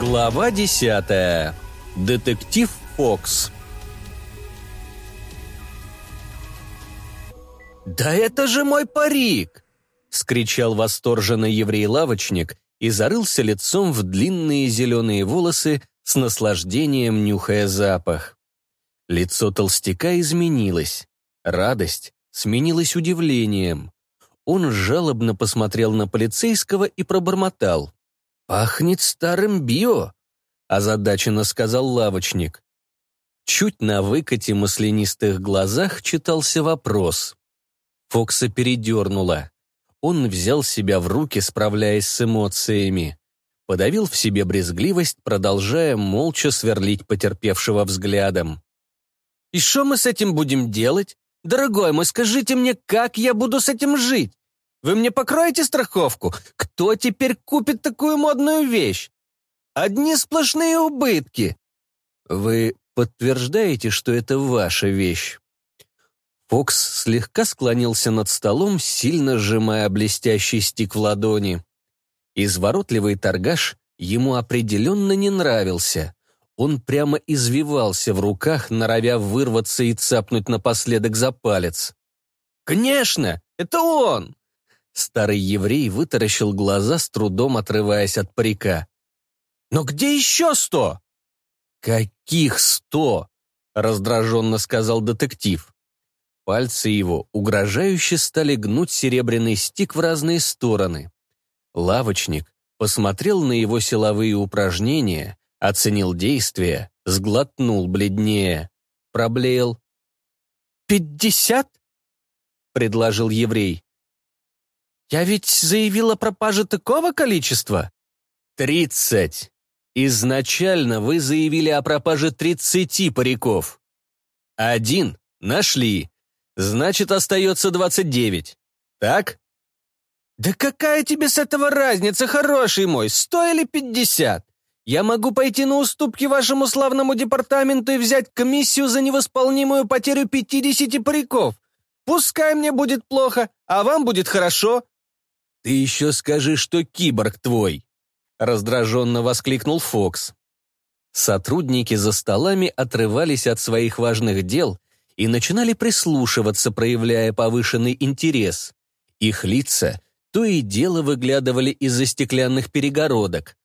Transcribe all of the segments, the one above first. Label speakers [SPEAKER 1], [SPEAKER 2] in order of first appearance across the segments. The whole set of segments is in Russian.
[SPEAKER 1] Глава 10. Детектив Фокс. «Да это же мой парик!» — вскричал восторженно еврей-лавочник и зарылся лицом в длинные зеленые волосы, с наслаждением нюхая запах. Лицо толстяка изменилось. Радость сменилась удивлением. Он жалобно посмотрел на полицейского и пробормотал. «Пахнет старым био», — озадаченно сказал лавочник. Чуть на выкате маслянистых глазах читался вопрос. Фокса передернуло. Он взял себя в руки, справляясь с эмоциями. Подавил в себе брезгливость, продолжая молча сверлить потерпевшего взглядом. «И что мы с этим будем делать? Дорогой мой, скажите мне, как я буду с этим жить? Вы мне покроете страховку? Кто теперь купит такую модную вещь? Одни сплошные убытки». «Вы подтверждаете, что это ваша вещь?» Фокс слегка склонился над столом, сильно сжимая блестящий стик в ладони. Изворотливый торгаш ему определенно не нравился. Он прямо извивался в руках, норовя вырваться и цапнуть напоследок за палец. «Конечно, это он!» Старый еврей вытаращил глаза, с трудом отрываясь от парика. «Но где еще 100?» «Каких 100?» — раздраженно сказал детектив. Пальцы его угрожающе стали гнуть серебряный стик в разные стороны. Лавочник посмотрел на его силовые упражнения, оценил действия, сглотнул бледнее, проблеял. «50?» — предложил еврей. «Я ведь заявил о пропаже такого количества?» 30. Изначально вы заявили о пропаже 30 париков. 1 нашли. Значит, остается 29. Так? «Да какая тебе с этого разница, хороший мой, 100 или 50? Я могу пойти на уступки вашему славному департаменту и взять комиссию за невосполнимую потерю 50 париков. Пускай мне будет плохо, а вам будет хорошо». «Ты еще скажи, что киборг твой!» — раздраженно воскликнул Фокс. Сотрудники за столами отрывались от своих важных дел и начинали прислушиваться, проявляя повышенный интерес. Их лица то и дело выглядывали из-за стеклянных перегородок.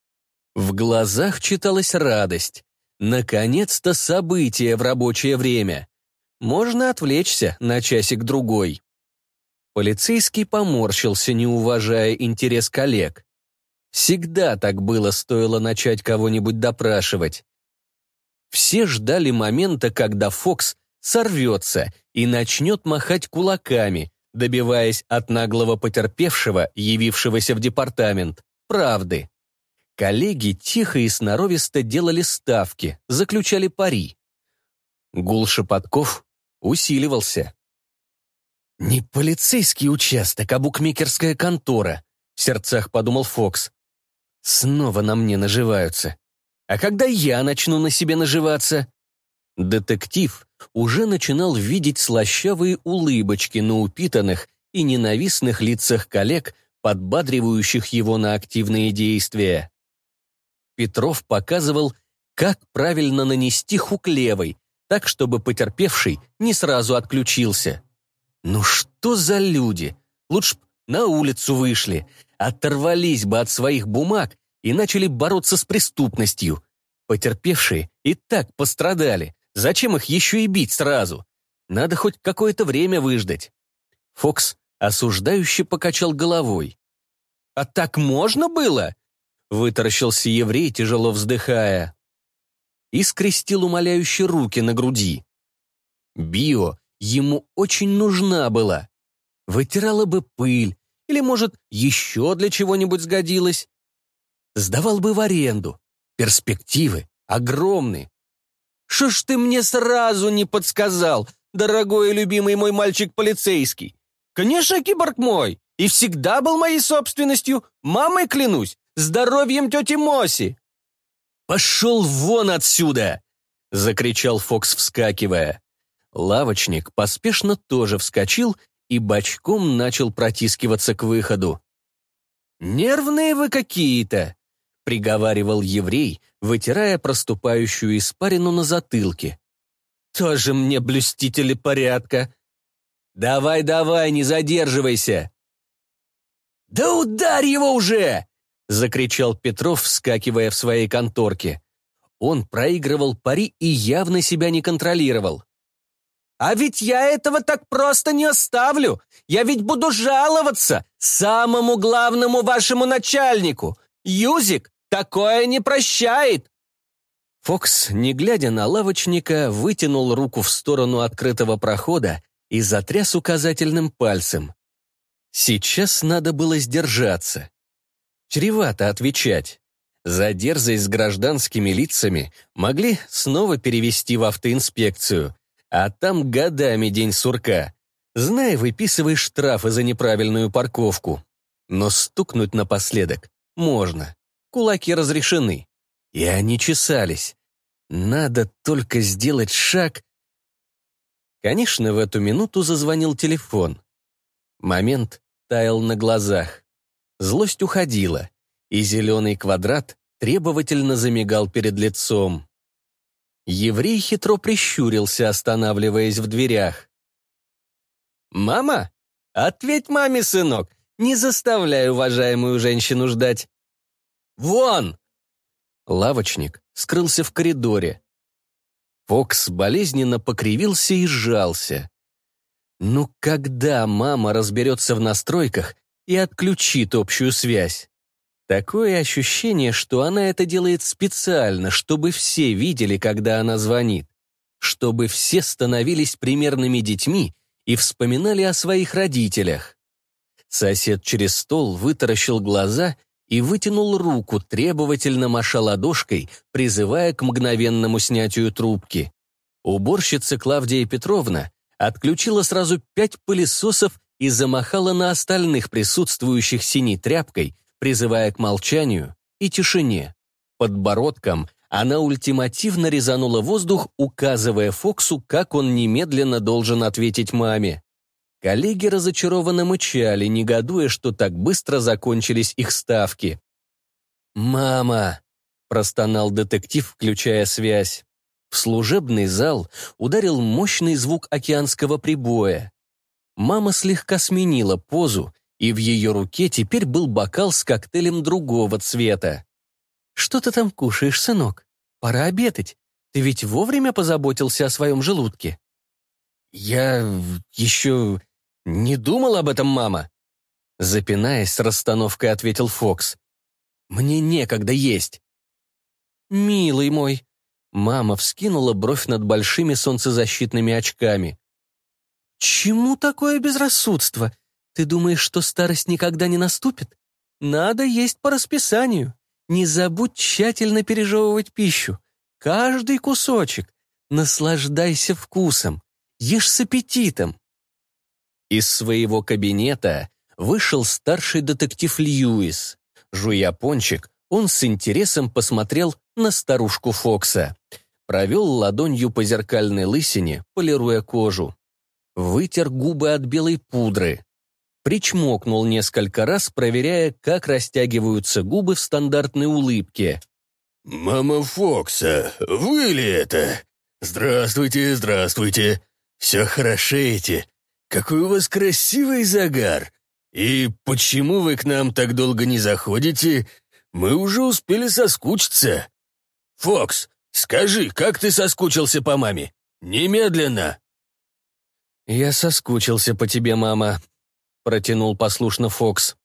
[SPEAKER 1] В глазах читалась радость. Наконец-то событие в рабочее время. Можно отвлечься на часик-другой. Полицейский поморщился, не уважая интерес коллег. Всегда так было, стоило начать кого-нибудь допрашивать. Все ждали момента, когда Фокс сорвется и начнет махать кулаками, добиваясь от наглого потерпевшего, явившегося в департамент, правды. Коллеги тихо и сноровисто делали ставки, заключали пари. Гул шепотков усиливался. «Не полицейский участок, а букмекерская контора», — в сердцах подумал Фокс. «Снова на мне наживаются. А когда я начну на себе наживаться?» Детектив уже начинал видеть слащавые улыбочки на упитанных и ненавистных лицах коллег, подбадривающих его на активные действия. Петров показывал, как правильно нанести хук левой, так, чтобы потерпевший не сразу отключился. Ну что за люди? Лучше б на улицу вышли, оторвались бы от своих бумаг и начали бороться с преступностью. Потерпевшие и так пострадали. Зачем их еще и бить сразу? Надо хоть какое-то время выждать. Фокс осуждающе покачал головой. «А так можно было?» — вытаращился еврей, тяжело вздыхая. И скрестил умоляющие руки на груди. Био ему очень нужна была. Вытирала бы пыль, или, может, еще для чего-нибудь сгодилась. Сдавал бы в аренду. Перспективы огромны. «Шо ж ты мне сразу не подсказал, дорогой и любимый мой мальчик полицейский? Конечно, киборг мой, и всегда был моей собственностью, мамой клянусь, здоровьем тети Моси». «Пошел вон отсюда!» — закричал Фокс, вскакивая. Лавочник поспешно тоже вскочил и бочком начал протискиваться к выходу. «Нервные вы какие-то!» приговаривал еврей, вытирая проступающую испарину на затылке. «Тоже мне блюстители порядка. Давай, не задерживайся!» «Да ударь его уже!» — закричал Петров, вскакивая в своей конторке. Он проигрывал пари и явно себя не контролировал. «А ведь я этого так просто не оставлю! Я ведь буду жаловаться самому главному вашему начальнику! Юзик такое не прощает!» Фокс, не глядя на лавочника, вытянул руку в сторону открытого прохода и затряс указательным пальцем. Сейчас надо было сдержаться. Чревато отвечать. За дерзость с гражданскими лицами могли снова перевести в автоинспекцию, а там годами день сурка. Знай, выписывай штрафы за неправильную парковку. Но стукнуть напоследок можно. Кулаки разрешены. И они чесались. Надо только сделать шаг. Конечно, в эту минуту зазвонил телефон. Момент таял на глазах. Злость уходила, и зеленый квадрат требовательно замигал перед лицом. Еврей хитро прищурился, останавливаясь в дверях. «Мама? Ответь маме, сынок, не заставляй уважаемую женщину ждать. Вон!» Лавочник скрылся в коридоре. Фокс болезненно покривился и сжался. Ну когда мама разберется в настройках и отключит общую связь? Такое ощущение, что она это делает специально, чтобы все видели, когда она звонит, чтобы все становились примерными детьми и вспоминали о своих родителях. Сосед через стол вытаращил глаза и вытянул руку, требовательно маша ладошкой, призывая к мгновенному снятию трубки. Уборщица Клавдия Петровна отключила сразу 5 пылесосов и замахала на остальных присутствующих синей тряпкой, призывая к молчанию и тишине. Подбородком она ультимативно резанула воздух, указывая Фоксу, как он немедленно должен ответить маме. Коллеги разочарованно мычали, негодуя, что так быстро закончились их ставки. «Мама!» — простонал детектив, включая связь. В служебный зал ударил мощный звук океанского прибоя. Мама слегка сменила позу, и в ее руке теперь был бокал с коктейлем другого цвета. «Что ты там кушаешь, сынок? Пора обедать. Ты ведь вовремя позаботился о своем желудке?» «Я еще не думал об этом, мама», — запинаясь, с расстановкой ответил Фокс. «Мне некогда есть». «Милый мой», — мама вскинула бровь над большими солнцезащитными очками. «Чему такое безрассудство? Ты думаешь, что старость никогда не наступит? Надо есть по расписанию. Не забудь тщательно пережевывать пищу. Каждый кусочек. Наслаждайся вкусом. Ешь с аппетитом». Из своего кабинета вышел старший детектив Льюис. Жуя пончик, он с интересом посмотрел на старушку Фокса. Провел ладонью по зеркальной лысине, полируя кожу. Вытер губы от белой пудры. Причмокнул несколько раз, проверяя, как растягиваются губы в стандартной улыбке.
[SPEAKER 2] «Мама Фокса, вы ли это? Здравствуйте, здравствуйте. Все хорошеете. Какой у вас красивый загар. И почему вы к нам так долго не заходите? Мы уже успели соскучиться. Фокс, скажи, как ты соскучился по маме? Немедленно!»
[SPEAKER 1] «Я соскучился по тебе, мама», — протянул послушно Фокс.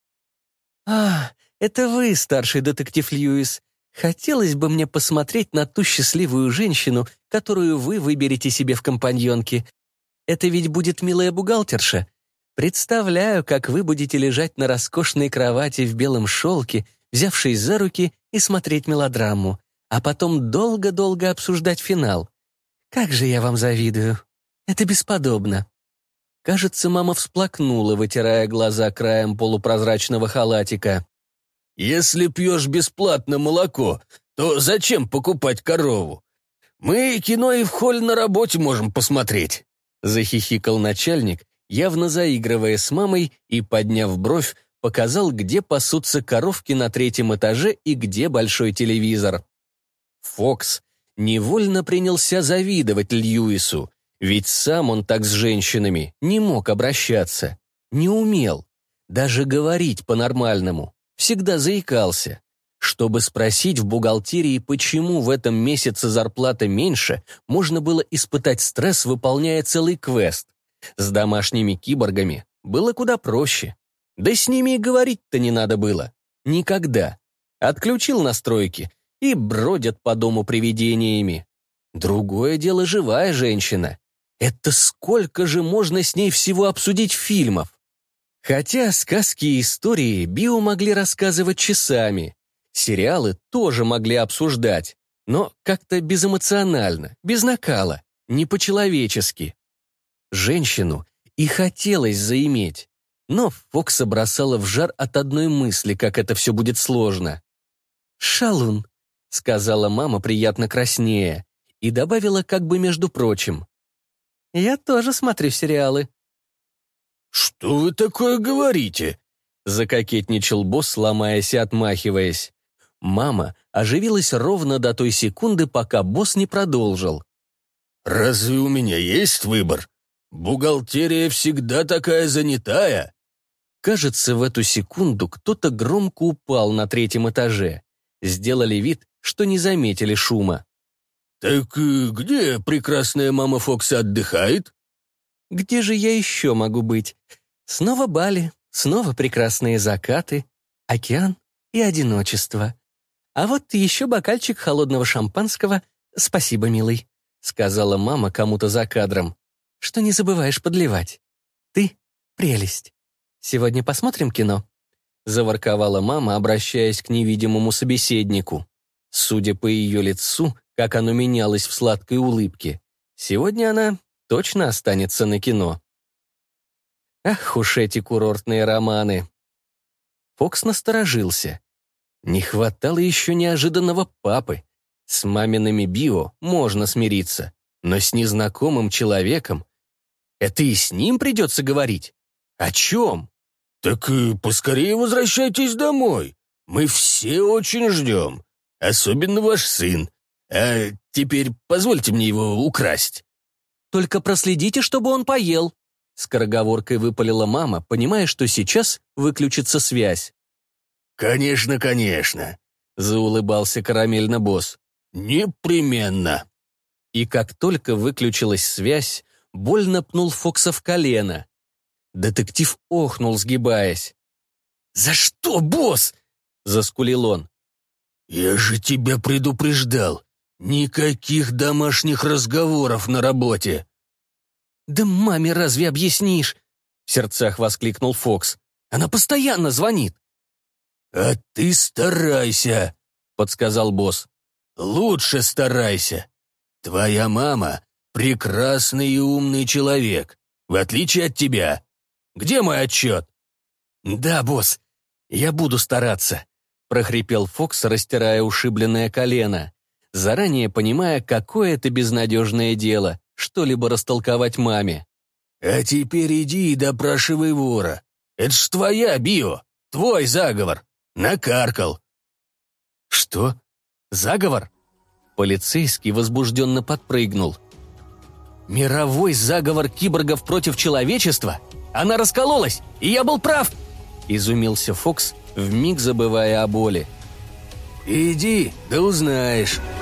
[SPEAKER 1] «А, это вы, старший детектив Льюис. Хотелось бы мне посмотреть на ту счастливую женщину, которую вы выберете себе в компаньонки. Это ведь будет милая бухгалтерша. Представляю, как вы будете лежать на роскошной кровати в белом шелке, взявшись за руки и смотреть мелодраму, а потом долго-долго обсуждать финал. Как же я вам завидую. Это бесподобно». Кажется, мама всплакнула, вытирая глаза краем полупрозрачного халатика.
[SPEAKER 2] «Если пьешь бесплатно молоко, то зачем покупать корову? Мы кино и в холле на работе можем посмотреть», —
[SPEAKER 1] захихикал начальник, явно заигрывая с мамой и, подняв бровь, показал, где пасутся коровки на 3-м этаже и где большой телевизор. Фокс невольно принялся завидовать Льюису, ведь сам он так с женщинами не мог обращаться, не умел, даже говорить по-нормальному, всегда заикался. Чтобы спросить в бухгалтерии, почему в этом месяце зарплата меньше, можно было испытать стресс, выполняя целый квест. С домашними киборгами было куда проще. Да с ними и говорить-то не надо было. Никогда. Отключил настройки и бродят по дому привидениями. Другое дело живая женщина. Это сколько же можно с ней всего обсудить фильмов? Хотя сказки и истории Био могли рассказывать часами. Сериалы тоже могли обсуждать, но как-то безэмоционально, без накала, не по-человечески. Женщину и хотелось заиметь, но Фокса бросала в жар от одной мысли, как это все будет сложно. «Шалун», — сказала мама приятно краснея, и добавила как бы между прочим. «Я тоже смотрю сериалы».
[SPEAKER 2] «Что вы такое говорите?» — закокетничал босс, ломаясь и отмахиваясь. Мама оживилась ровно до той секунды, пока босс не продолжил. «Разве у меня есть выбор? Бухгалтерия всегда такая занятая».
[SPEAKER 1] Кажется, в эту секунду кто-то громко упал на 3-м этаже. Сделали вид, что не заметили шума.
[SPEAKER 2] «Так где прекрасная мама Фокса отдыхает?»
[SPEAKER 1] «Где же я еще могу быть? Снова Бали, снова прекрасные закаты, океан и одиночество. А вот еще бокальчик холодного шампанского. Спасибо, милый», — сказала мама кому-то за кадром. «Что не забываешь подливать. Ты — прелесть. Сегодня посмотрим кино?» — заворковала мама, обращаясь к невидимому собеседнику. Судя по ее лицу, как оно менялось в сладкой улыбке, сегодня она точно останется на кино. Ах уж эти курортные романы. Фокс насторожился. Не хватало еще неожиданного папы. С мамиными Био можно смириться, но с незнакомым человеком это и с ним придется говорить. О чем?
[SPEAKER 2] «Так поскорее возвращайтесь домой. Мы все очень ждем, особенно ваш сын. А теперь позвольте мне его украсть».
[SPEAKER 1] «Только проследите, чтобы он поел», — скороговоркой выпалила мама, понимая, что сейчас выключится связь.
[SPEAKER 2] «Конечно, конечно»,
[SPEAKER 1] — заулыбался карамельно-босс.
[SPEAKER 2] «Непременно».
[SPEAKER 1] И как только выключилась связь, больно пнул Фокса в колено. Детектив охнул, сгибаясь. «За что, босс?» — заскулил он.
[SPEAKER 2] «Я же тебя предупреждал. Никаких домашних разговоров на работе».
[SPEAKER 1] «Да маме разве объяснишь?» — в сердцах воскликнул Фокс. «Она постоянно звонит».
[SPEAKER 2] «А ты старайся», — подсказал босс. «Лучше старайся. Твоя мама — прекрасный и умный человек, в отличие от тебя. Где мой отчет?»
[SPEAKER 1] «Да, босс, я буду стараться», — прохрипел Фокс, растирая ушибленное колено, заранее понимая, какое это безнадежное дело — что-либо растолковать маме.
[SPEAKER 2] «А теперь иди и допрашивай вора. Это ж твоя Био, твой заговор. Накаркал».
[SPEAKER 1] «Что? Заговор?» Полицейский возбужденно подпрыгнул. «Мировой заговор киборгов против человечества? Она раскололась, и я был прав!» Изумился Фокс, вмиг забывая о боли.
[SPEAKER 2] «Иди, да узнаешь».